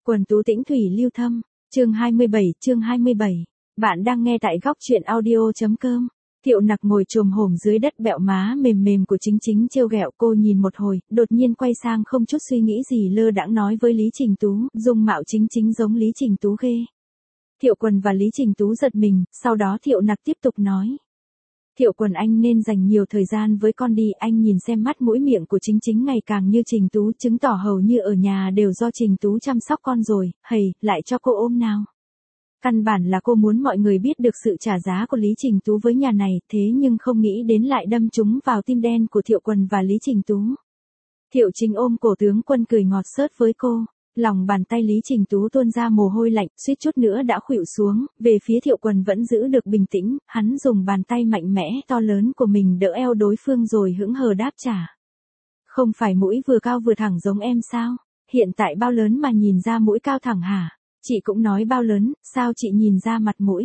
Quần tú tĩnh thủy lưu thâm, chương 27. Bạn đang nghe tại góc truyện audio.com. Thiệu Nặc ngồi chồm hổm dưới đất, bẹo má mềm mềm của Chính Chính trêu ghẹo cô nhìn một hồi, đột nhiên quay sang không chút suy nghĩ gì lơ đãng nói với Lý Trình Tú, dung mạo Chính Chính giống Lý Trình Tú ghê. Thiệu Quần và Lý Trình Tú giật mình, sau đó Thiệu Nặc tiếp tục nói. Thiệu Quần, anh nên dành nhiều thời gian với con đi, anh nhìn xem mắt mũi miệng của Chính Chính ngày càng như Trình Tú, chứng tỏ hầu như ở nhà đều do Trình Tú chăm sóc con rồi, hầy, lại cho cô ôm nào. Căn bản là cô muốn mọi người biết được sự trả giá của Lý Trình Tú với nhà này, thế nhưng không nghĩ đến lại đâm trúng vào tim đen của Thiệu Quần và Lý Trình Tú. Thiệu Chính ôm cổ tướng Quân cười ngọt xớt với cô. Lòng bàn tay Lý Trình Tú tuôn ra mồ hôi lạnh, suýt chút nữa đã khuỵu xuống, về phía Thiệu Quần vẫn giữ được bình tĩnh, hắn dùng bàn tay mạnh mẽ to lớn của mình đỡ eo đối phương rồi hững hờ đáp trả. Không phải mũi vừa cao vừa thẳng giống em sao? Hiện tại bao lớn mà nhìn ra mũi cao thẳng hả? Chị cũng nói bao lớn, sao chị nhìn ra mặt mũi?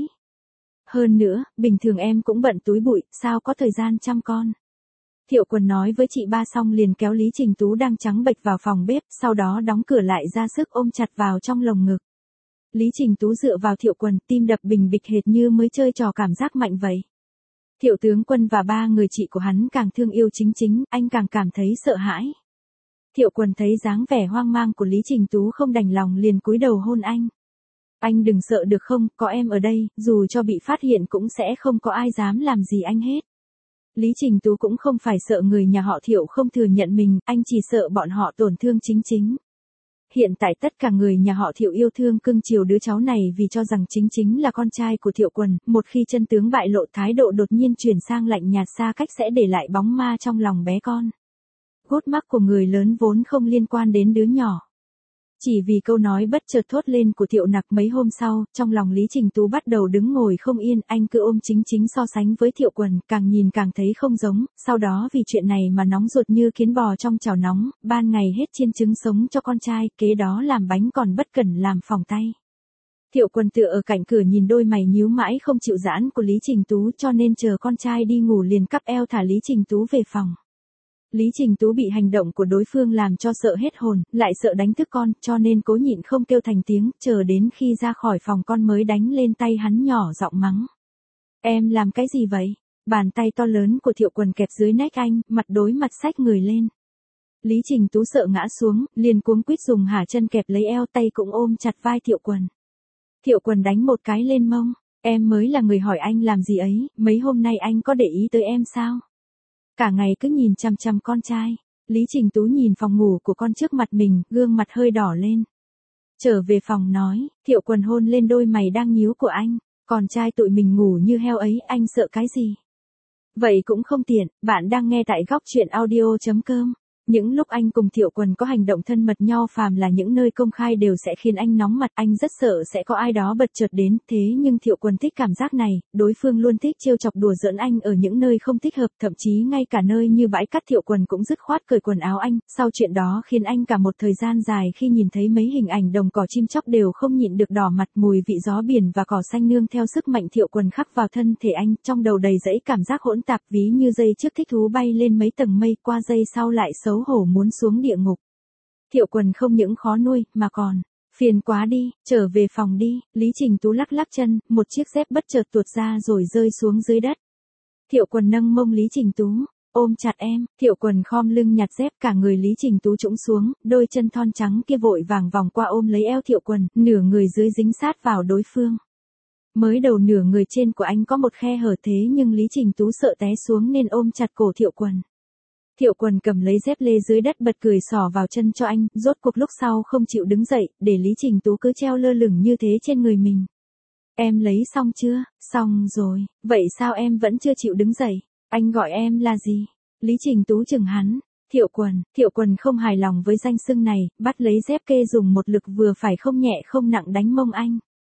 Hơn nữa, bình thường em cũng bận túi bụi, sao có thời gian chăm con? Thiệu Quần nói với chị ba xong liền kéo Lý Trình Tú đang trắng bệch vào phòng bếp, sau đó đóng cửa lại ra sức ôm chặt vào trong lồng ngực. Lý Trình Tú dựa vào Thiệu Quần, tim đập bình bịch hệt như mới chơi trò cảm giác mạnh vậy. Thiệu tướng Quân và ba người chị của hắn càng thương yêu Chính Chính, anh càng cảm thấy sợ hãi. Thiệu Quần thấy dáng vẻ hoang mang của Lý Trình Tú không đành lòng liền cúi đầu hôn anh. Anh đừng sợ được không, có em ở đây, dù cho bị phát hiện cũng sẽ không có ai dám làm gì anh hết. Lý Trình Tú cũng không phải sợ người nhà họ Thiệu không thừa nhận mình, anh chỉ sợ bọn họ tổn thương Chính Chính. Hiện tại tất cả người nhà họ Thiệu yêu thương cưng chiều đứa cháu này vì cho rằng Chính Chính là con trai của Thiệu Quần, một khi chân tướng bại lộ thái độ đột nhiên chuyển sang lạnh nhạt xa cách sẽ để lại bóng ma trong lòng bé con. Gút mắc của người lớn vốn không liên quan đến đứa nhỏ. Chỉ vì câu nói bất chợt thốt lên của Thiệu Nặc mấy hôm sau, trong lòng Lý Trình Tú bắt đầu đứng ngồi không yên, anh cứ ôm Chính Chính so sánh với Thiệu Quần, càng nhìn càng thấy không giống, sau đó vì chuyện này mà nóng ruột như kiến bò trong chảo nóng, ban ngày hết chiên trứng sống cho con trai, kế đó làm bánh còn bất cẩn làm phỏng tay. Thiệu Quần tựa ở cạnh cửa nhìn đôi mày nhíu mãi không chịu giãn của Lý Trình Tú, cho nên chờ con trai đi ngủ liền cắp eo thả Lý Trình Tú về phòng. Lý Trình Tú bị hành động của đối phương làm cho sợ hết hồn, lại sợ đánh thức con, cho nên cố nhịn không kêu thành tiếng, chờ đến khi ra khỏi phòng con mới đánh lên tay hắn nhỏ giọng mắng. Em làm cái gì vậy? Bàn tay to lớn của Thiệu Quần kẹp dưới nách anh, mặt đối mặt xách người lên. Lý Trình Tú sợ ngã xuống, liền cuống quýt dùng hả chân kẹp lấy eo, tay cũng ôm chặt vai Thiệu Quần. Thiệu Quần đánh một cái lên mông. Em mới là người hỏi anh làm gì ấy, mấy hôm nay anh có để ý tới em sao? Cả ngày cứ nhìn chằm chằm con trai. Lý Trình Tú nhìn phòng ngủ của con trước mặt mình, gương mặt hơi đỏ lên. Trở về phòng nói, Thiệu Quần hôn lên đôi mày đang nhíu của anh. Con trai tụi mình ngủ như heo ấy, anh sợ cái gì? Vậy cũng không tiện, bạn đang nghe tại góc truyện audio.com. Những lúc anh cùng Thiệu Quần có hành động thân mật nhau phàm là những nơi công khai đều sẽ khiến anh nóng mặt, anh rất sợ sẽ có ai đó bật chợt đến, thế nhưng Thiệu Quần thích cảm giác này, đối phương luôn thích trêu chọc đùa giỡn anh ở những nơi không thích hợp, thậm chí ngay cả nơi như bãi cát Thiệu Quần cũng dứt khoát cởi quần áo anh, sau chuyện đó khiến anh cả một thời gian dài khi nhìn thấy mấy hình ảnh đồng cỏ chim chóc đều không nhịn được đỏ mặt, mùi vị gió biển và cỏ xanh nương theo sức mạnh Thiệu Quần khắc vào thân thể anh, trong đầu đầy dẫy cảm giác hỗn tạp, ví như giây trước thích thú bay lên mấy tầng mây, qua giây sau lại xấu hổ muốn xuống địa ngục. Thiệu Quần không những khó nuôi, mà còn phiền quá đi, trở về phòng đi. Lý Trình Tú lắc lắc chân, một chiếc dép bất chợt tuột ra rồi rơi xuống dưới đất. Thiệu Quần nâng mông Lý Trình Tú, ôm chặt em. Thiệu Quần khom lưng nhặt dép, cả người Lý Trình Tú trũng xuống, đôi chân thon trắng kia vội vàng vòng qua ôm lấy eo Thiệu Quần, nửa người dưới dính sát vào đối phương. Mới đầu nửa người trên của anh có một khe hở, thế nhưng Lý Trình Tú sợ té xuống nên ôm chặt cổ Thiệu Quần. Thiệu Quần cầm lấy dép lê dưới đất bật cười xỏ vào chân cho anh, rốt cuộc lúc sau không chịu đứng dậy, để Lý Trình Tú cứ treo lơ lửng như thế trên người mình. Em lấy xong chưa? Xong rồi, vậy sao em vẫn chưa chịu đứng dậy? Anh gọi em là gì? Lý Trình Tú chừng hắn. Thiệu Quần không hài lòng với danh xưng này, bắt lấy dép kê dùng một lực vừa phải không nhẹ không nặng đánh mông anh.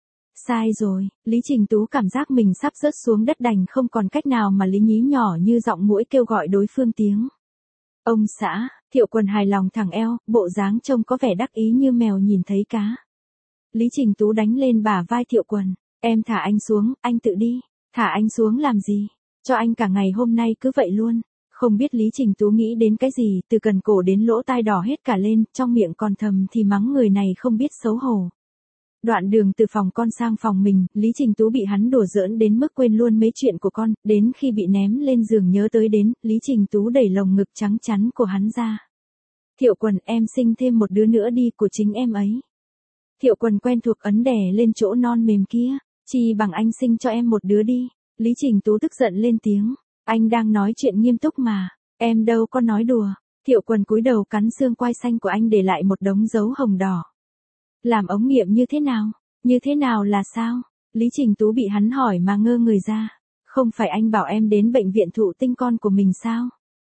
Sai rồi, Lý Trình Tú cảm giác mình sắp rớt xuống đất đành không còn cách nào mà lý nhí nhỏ như giọng muỗi kêu gọi đối phương tiếng. Ông xã. Thiệu Quần hài lòng thẳng eo, bộ dáng trông có vẻ đắc ý như mèo nhìn thấy cá. Lý Trình Tú đánh lên bả vai Thiệu Quần. Em thả anh xuống, anh tự đi. Thả anh xuống làm gì? Cho anh cả ngày hôm nay cứ vậy luôn. Không biết Lý Trình Tú nghĩ đến cái gì, từ cần cổ đến lỗ tai đỏ hết cả lên, trong miệng còn thầm thì mắng người này không biết xấu hổ. Đoạn đường từ phòng con sang phòng mình, Lý Trình Tú bị hắn đùa giỡn đến mức quên luôn mấy chuyện của con, đến khi bị ném lên giường nhớ tới đến, Lý Trình Tú đẩy lồng ngực trắng chắn của hắn ra. Thiệu Quần, em sinh thêm một đứa nữa đi, của chính em ấy. Thiệu Quần quen thuộc ấn đè lên chỗ non mềm kia, chi bằng anh sinh cho em một đứa đi. Lý Trình Tú tức giận lên tiếng, anh đang nói chuyện nghiêm túc mà, em đâu có nói đùa. Thiệu Quần cúi đầu cắn xương quai xanh của anh để lại một đống dấu hồng đỏ. Làm ống nghiệm như thế nào? Như thế nào là sao? Lý Trình Tú bị hắn hỏi mà ngơ người ra. Không phải anh bảo em đến bệnh viện thụ tinh con của mình sao?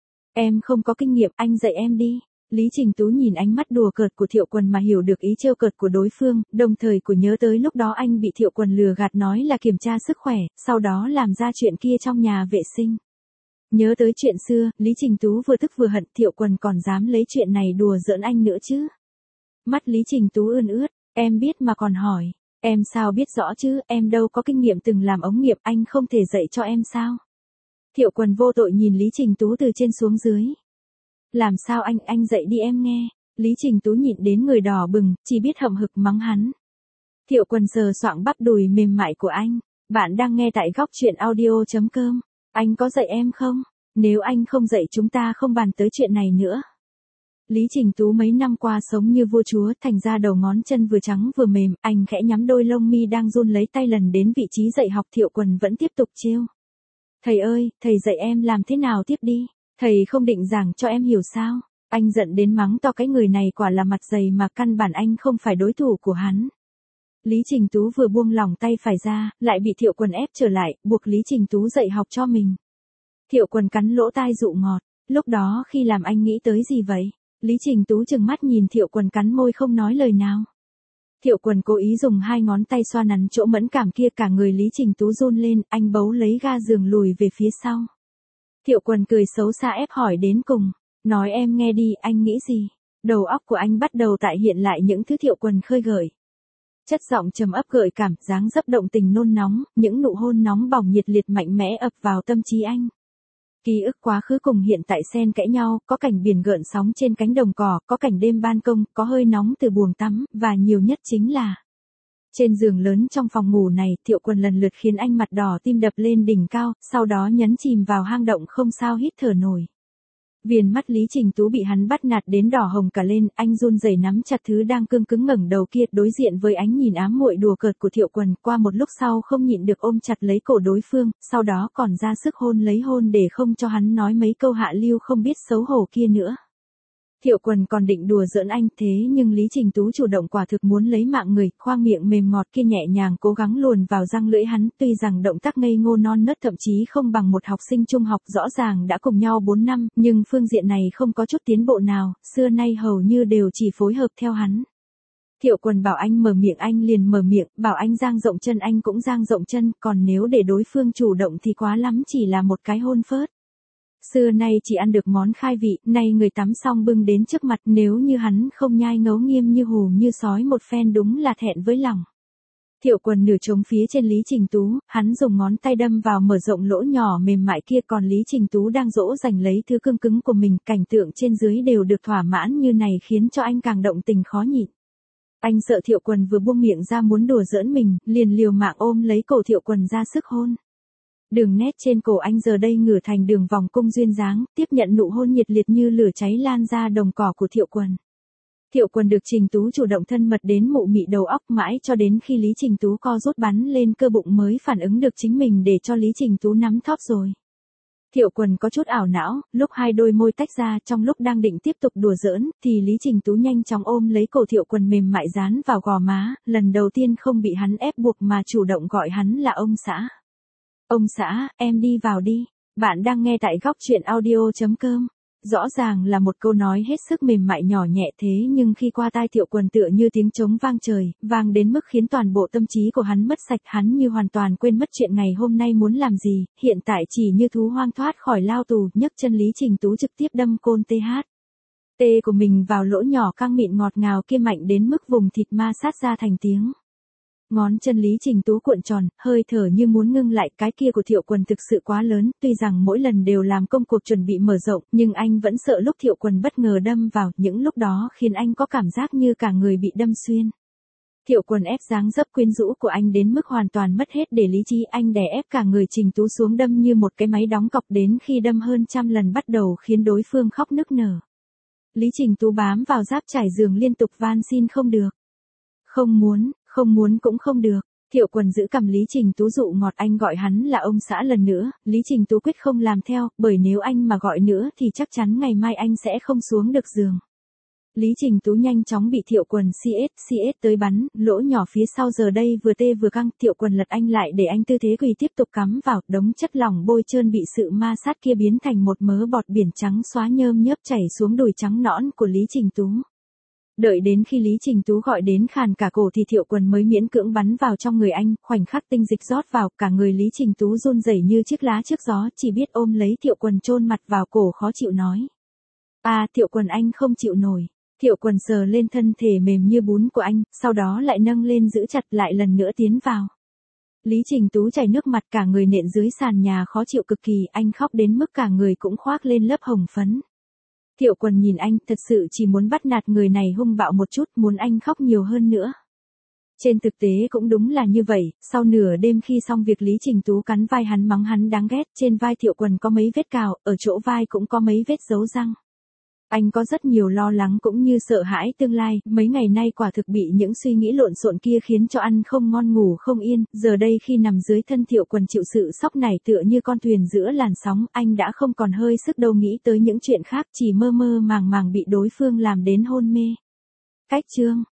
Em không có kinh nghiệm, anh dạy em đi. Lý Trình Tú nhìn ánh mắt đùa cợt của Thiệu Quần mà hiểu được ý trêu cợt của đối phương, đồng thời của nhớ tới lúc đó anh bị Thiệu Quần lừa gạt nói là kiểm tra sức khỏe, sau đó làm ra chuyện kia trong nhà vệ sinh. Nhớ tới chuyện xưa, Lý Trình Tú vừa tức vừa hận, Thiệu Quần còn dám lấy chuyện này đùa giỡn anh nữa chứ. Mắt Lý Trình Tú ươn ướt, em biết mà còn hỏi, em sao biết rõ chứ, em đâu có kinh nghiệm từng làm ống nghiệm, anh không thể dạy cho em sao? Thiệu Quần vô tội nhìn Lý Trình Tú từ trên xuống dưới. Làm sao anh dạy đi em nghe. Lý Trình Tú nhịn đến người đỏ bừng, chỉ biết hậm hực mắng hắn. Thiệu Quần sờ soạng bắp đùi mềm mại của anh. Bạn đang nghe tại góc truyện audio.com. Anh có dạy em không? Nếu anh không dạy chúng ta không bàn tới chuyện này nữa. Lý Trình Tú mấy năm qua sống như vua chúa, thành ra đầu ngón chân vừa trắng vừa mềm, anh khẽ nhắm đôi lông mi đang run lấy tay lần đến vị trí dạy học. Thiệu Quần vẫn tiếp tục trêu. Thầy ơi, thầy dạy em làm thế nào tiếp đi. Thầy không định giảng cho em hiểu sao? Anh giận đến mắng to, cái người này quả là mặt dày mà căn bản anh không phải đối thủ của hắn. Lý Trình Tú vừa buông lỏng tay phải ra, lại bị Thiệu Quần ép trở lại, buộc Lý Trình Tú dạy học cho mình. Thiệu Quần cắn lỗ tai dụ ngọt, lúc đó khi làm anh nghĩ tới gì vậy? Lý Trình Tú trừng mắt nhìn Thiệu Quần cắn môi không nói lời nào. Thiệu Quần cố ý dùng hai ngón tay xoa nắn chỗ mẫn cảm kia, cả người Lý Trình Tú run lên, anh bấu lấy ga giường lùi về phía sau. Thiệu Quần cười xấu xa ép hỏi đến cùng, nói em nghe đi, anh nghĩ gì? Đầu óc của anh bắt đầu tại hiện lại những thứ Thiệu Quần khơi gợi. Chất giọng trầm ấp gợi cảm, dáng dấp động tình nôn nóng, những nụ hôn nóng bỏng nhiệt liệt mạnh mẽ ập vào tâm trí anh. Ký ức quá khứ cùng hiện tại xen kẽ nhau, có cảnh biển gợn sóng trên cánh đồng cỏ, có cảnh đêm ban công, có hơi nóng từ buồng tắm, và nhiều nhất chính là trên giường lớn trong phòng ngủ này. Thiệu Quần lần lượt khiến anh mặt đỏ tim đập lên đỉnh cao, sau đó nhấn chìm vào hang động không sao hít thở nổi. Viền mắt Lý Trình Tú bị hắn bắt nạt đến đỏ hồng cả lên, anh run rẩy nắm chặt thứ đang cương cứng ngẩng đầu kia, đối diện với ánh nhìn ám muội đùa cợt của Thiệu Quần, qua một lúc sau không nhịn được ôm chặt lấy cổ đối phương, sau đó còn ra sức hôn lấy hôn để không cho hắn nói mấy câu hạ lưu không biết xấu hổ kia nữa. Thiệu Quần còn định đùa giỡn anh, thế nhưng Lý Trình Tú chủ động quả thực muốn lấy mạng người, khoang miệng mềm ngọt kia nhẹ nhàng cố gắng luồn vào răng lưỡi hắn, tuy rằng động tác ngây ngô non nớt thậm chí không bằng một học sinh trung học, rõ ràng đã cùng nhau 4 năm, nhưng phương diện này không có chút tiến bộ nào, xưa nay hầu như đều chỉ phối hợp theo hắn. Thiệu Quần bảo anh mở miệng anh liền mở miệng, bảo anh dang rộng chân anh cũng dang rộng chân, còn nếu để đối phương chủ động thì quá lắm chỉ là một cái hôn phớt. Xưa nay chỉ ăn được món khai vị, nay người tắm xong bưng đến trước mặt, nếu như hắn không nhai ngấu nghiêm như hù như sói một phen đúng là thẹn với lòng. Thiệu Quần nửa trống phía trên Lý Trình Tú, hắn dùng ngón tay đâm vào mở rộng lỗ nhỏ mềm mại kia, còn Lý Trình Tú đang dỗ dành lấy thứ cương cứng của mình, cảnh tượng trên dưới đều được thỏa mãn như này khiến cho anh càng động tình khó nhịn. Anh sợ Thiệu Quần vừa buông miệng ra muốn đùa giỡn mình, liền liều mạng ôm lấy cổ Thiệu Quần ra sức hôn. Đường nét trên cổ anh giờ đây ngửa thành đường vòng cung duyên dáng, tiếp nhận nụ hôn nhiệt liệt như lửa cháy lan ra đồng cỏ của Thiệu Quần. Thiệu Quần được Trình Tú chủ động thân mật đến mụ mị đầu óc, mãi cho đến khi Lý Trình Tú co rút bắn lên cơ bụng mới phản ứng được chính mình để cho Lý Trình Tú nắm thóp rồi. Thiệu Quần có chút ảo não, lúc hai đôi môi tách ra, trong lúc đang định tiếp tục đùa giỡn, thì Lý Trình Tú nhanh chóng ôm lấy cổ Thiệu Quần mềm mại dán vào gò má, lần đầu tiên không bị hắn ép buộc mà chủ động gọi hắn là ông xã. Ông xã, em đi vào đi. Bạn đang nghe tại góc truyện audio.com. Rõ ràng là một câu nói hết sức mềm mại nhỏ nhẹ, thế nhưng khi qua tai Thiệu Quần tựa như tiếng trống vang trời, vang đến mức khiến toàn bộ tâm trí của hắn mất sạch, hắn như hoàn toàn quên mất chuyện ngày hôm nay muốn làm gì, hiện tại chỉ như thú hoang thoát khỏi lao tù, nhấc chân Lý Trình Tú trực tiếp đâm côn tê của mình vào lỗ nhỏ căng mịn ngọt ngào kia mạnh đến mức vùng thịt ma sát ra thành tiếng. Ngón chân Lý Trình Tú cuộn tròn, hơi thở như muốn ngưng lại, cái kia của Thiệu Quần thực sự quá lớn, tuy rằng mỗi lần đều làm công cuộc chuẩn bị mở rộng, nhưng anh vẫn sợ lúc Thiệu Quần bất ngờ đâm vào, những lúc đó khiến anh có cảm giác như cả người bị đâm xuyên. Thiệu Quần ép dáng dấp quyến rũ của anh đến mức hoàn toàn mất hết để lý trí, anh đè ép cả người Trình Tú xuống đâm như một cái máy đóng cọc, đến khi đâm hơn trăm lần bắt đầu khiến đối phương khóc nức nở. Lý Trình Tú bám vào giáp trải giường liên tục van xin không được. Không muốn cũng không được. Thiệu Quần giữ cằm Lý Trình Tú dụ ngọt, anh gọi hắn là ông xã lần nữa, Lý Trình Tú quyết không làm theo, bởi nếu anh mà gọi nữa thì chắc chắn ngày mai anh sẽ không xuống được giường. Lý Trình Tú nhanh chóng bị Thiệu Quần CS tới bắn, lỗ nhỏ phía sau giờ đây vừa tê vừa căng, Thiệu Quần lật anh lại để anh tư thế quỳ tiếp tục cắm vào, đống chất lỏng bôi trơn bị sự ma sát kia biến thành một mớ bọt biển trắng xóa nhơm nhớp chảy xuống đùi trắng nõn của Lý Trình Tú. Đợi đến khi Lý Trình Tú gọi đến khàn cả cổ thì Thiệu Quần mới miễn cưỡng bắn vào trong người anh, khoảnh khắc tinh dịch rót vào, cả người Lý Trình Tú run rẩy như chiếc lá trước gió, chỉ biết ôm lấy Thiệu Quần chôn mặt vào cổ khó chịu nói. Thiệu Quần anh không chịu nổi. Thiệu Quần sờ lên thân thể mềm như bún của anh, sau đó lại nâng lên giữ chặt lại lần nữa tiến vào. Lý Trình Tú chảy nước mặt, cả người nện dưới sàn nhà khó chịu cực kỳ, anh khóc đến mức cả người cũng khoác lên lớp hồng phấn. Thiệu Quần nhìn anh, thật sự chỉ muốn bắt nạt người này hung bạo một chút, muốn anh khóc nhiều hơn nữa. Trên thực tế cũng đúng là như vậy, sau nửa đêm khi xong việc Lý Trình Tú cắn vai hắn mắng hắn đáng ghét, trên vai Thiệu Quần có mấy vết cào, ở chỗ vai cũng có mấy vết dấu răng. Anh có rất nhiều lo lắng cũng như sợ hãi tương lai, mấy ngày nay quả thực bị những suy nghĩ lộn xộn kia khiến cho ăn không ngon ngủ không yên, giờ đây khi nằm dưới thân Thiệu Quần chịu sự sốc này tựa như con thuyền giữa làn sóng, anh đã không còn hơi sức đâu nghĩ tới những chuyện khác, chỉ mơ mơ màng màng bị đối phương làm đến hôn mê. Cách chương